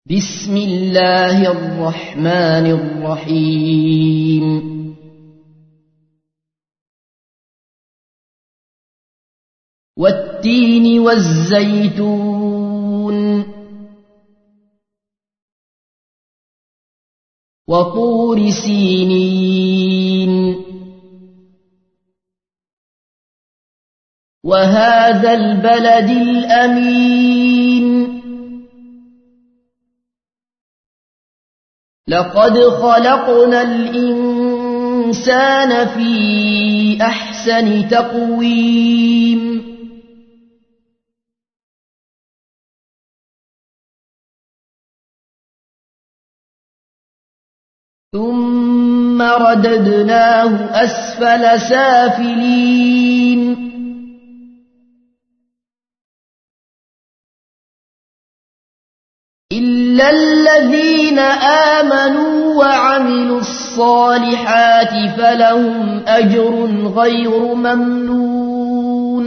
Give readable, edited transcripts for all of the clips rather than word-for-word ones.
بسم الله الرحمن الرحيم والتين والزيتون وطور سينين وهذا البلد الأمين لقد خلقنا الإنسان في أحسن تقويم ثم رددناه أسفل سافلين إلا الذين آمنوا وعملوا الصالحات فلهم أجر غير ممنون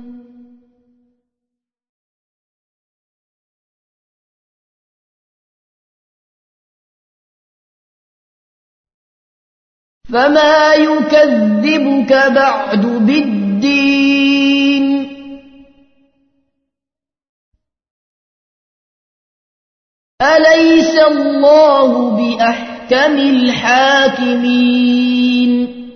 فما يكذبك بعد بالدين أليس الله بأحكم الحاكمين